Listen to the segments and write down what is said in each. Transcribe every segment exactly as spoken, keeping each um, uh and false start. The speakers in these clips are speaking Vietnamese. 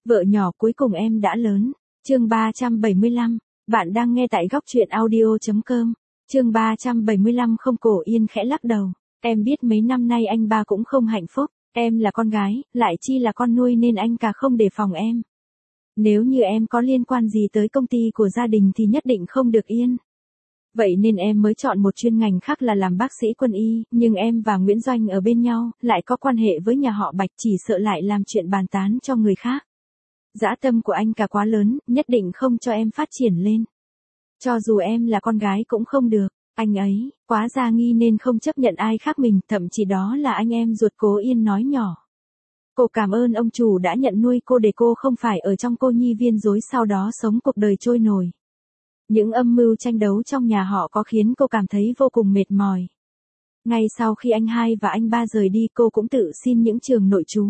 Vợ nhỏ cuối cùng em đã lớn. Chương ba trăm bảy mươi lăm. Bạn đang nghe tại góc truyện audio chấm com. Chương ba trăm bảy mươi lăm. Không. Cổ Yên khẽ lắc đầu. Em biết mấy năm nay anh ba cũng không hạnh phúc. Em là con gái, lại chi là con nuôi nên anh cả không đề phòng em. Nếu như em có liên quan gì tới công ty của gia đình thì nhất định không được yên. Vậy nên em mới chọn một chuyên ngành khác là làm bác sĩ quân y, nhưng em và Nguyễn Doanh ở bên nhau, lại có quan hệ với nhà họ Bạch, chỉ sợ lại làm chuyện bàn tán cho người khác. Dã tâm của anh cả quá lớn, nhất định không cho em phát triển lên. Cho dù em là con gái cũng không được, anh ấy, quá đa nghi nên không chấp nhận ai khác mình, thậm chí đó là anh em ruột. Cố Yên nói nhỏ. Cô cảm ơn ông chủ đã nhận nuôi cô để cô không phải ở trong cô nhi viên dối sau đó sống cuộc đời trôi nổi. Những âm mưu tranh đấu trong nhà họ có khiến cô cảm thấy vô cùng mệt mỏi. Ngay sau khi anh hai và anh ba rời đi cô cũng tự xin những trường nội trú.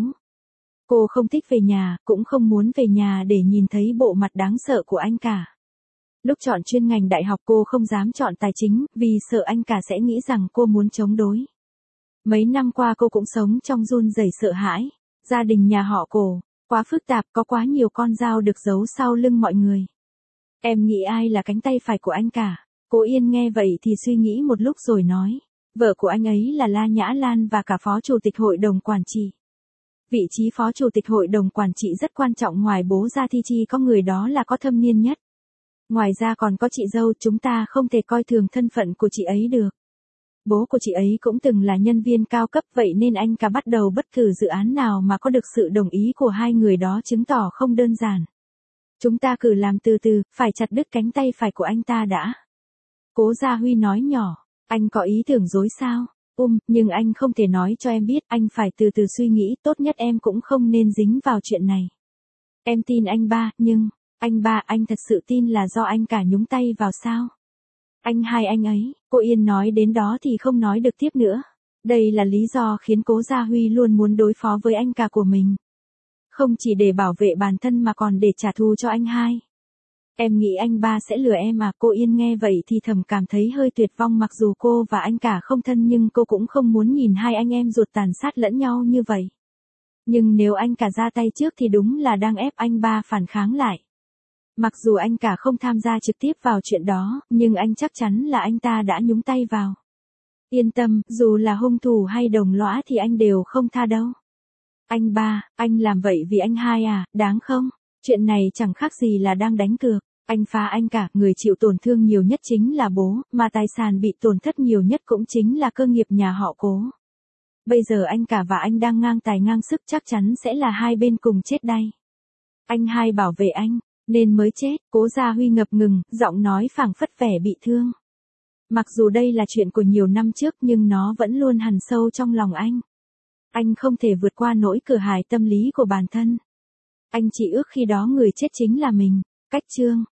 Cô không thích về nhà, cũng không muốn về nhà để nhìn thấy bộ mặt đáng sợ của anh cả. Lúc chọn chuyên ngành đại học cô không dám chọn tài chính, vì sợ anh cả sẽ nghĩ rằng cô muốn chống đối. Mấy năm qua cô cũng sống trong run rẩy sợ hãi. Gia đình nhà họ Cổ, quá phức tạp, có quá nhiều con dao được giấu sau lưng mọi người. Em nghĩ ai là cánh tay phải của anh cả? Cố Yên nghe vậy thì suy nghĩ một lúc rồi nói. Vợ của anh ấy là La Nhã Lan và cả phó chủ tịch hội đồng quản trị. Vị trí phó chủ tịch hội đồng quản trị rất quan trọng, ngoài bố ra thì chỉ có người đó là có thâm niên nhất. Ngoài ra còn có chị dâu, chúng ta không thể coi thường thân phận của chị ấy được. Bố của chị ấy cũng từng là nhân viên cao cấp, vậy nên anh cả bắt đầu bất cứ dự án nào mà có được sự đồng ý của hai người đó chứng tỏ không đơn giản. Chúng ta cứ làm từ từ, phải chặt đứt cánh tay phải của anh ta đã. Cố Gia Huy nói nhỏ, anh có ý tưởng dối sao? Um, nhưng anh không thể nói cho em biết, anh phải từ từ suy nghĩ, tốt nhất em cũng không nên dính vào chuyện này. Em tin anh ba, nhưng, anh ba, anh thật sự tin là do anh cả nhúng tay vào sao? Anh hai anh ấy, cô Yên nói đến đó thì không nói được tiếp nữa. Đây là lý do khiến Cố Gia Huy luôn muốn đối phó với anh cả của mình. Không chỉ để bảo vệ bản thân mà còn để trả thù cho anh hai. Em nghĩ anh ba sẽ lừa em à? Cô Yên nghe vậy thì thầm cảm thấy hơi tuyệt vọng, mặc dù cô và anh cả không thân nhưng cô cũng không muốn nhìn hai anh em ruột tàn sát lẫn nhau như vậy. Nhưng nếu anh cả ra tay trước thì đúng là đang ép anh ba phản kháng lại. Mặc dù anh cả không tham gia trực tiếp vào chuyện đó, nhưng anh chắc chắn là anh ta đã nhúng tay vào. Yên tâm, dù là hung thủ hay đồng lõa thì anh đều không tha đâu. Anh ba, anh làm vậy vì anh hai à, đáng không? Chuyện này chẳng khác gì là đang đánh cược. Anh phá anh cả, người chịu tổn thương nhiều nhất chính là bố, mà tài sản bị tổn thất nhiều nhất cũng chính là cơ nghiệp nhà họ Cố. Bây giờ anh cả và anh đang ngang tài ngang sức, chắc chắn sẽ là hai bên cùng chết đây. Anh hai bảo vệ anh, nên mới chết. Cố Gia Huy ngập ngừng, giọng nói phảng phất vẻ bị thương. Mặc dù đây là chuyện của nhiều năm trước nhưng nó vẫn luôn hằn sâu trong lòng anh. Anh không thể vượt qua nỗi cửa hài tâm lý của bản thân. Anh chỉ ước khi đó người chết chính là mình. Cách chương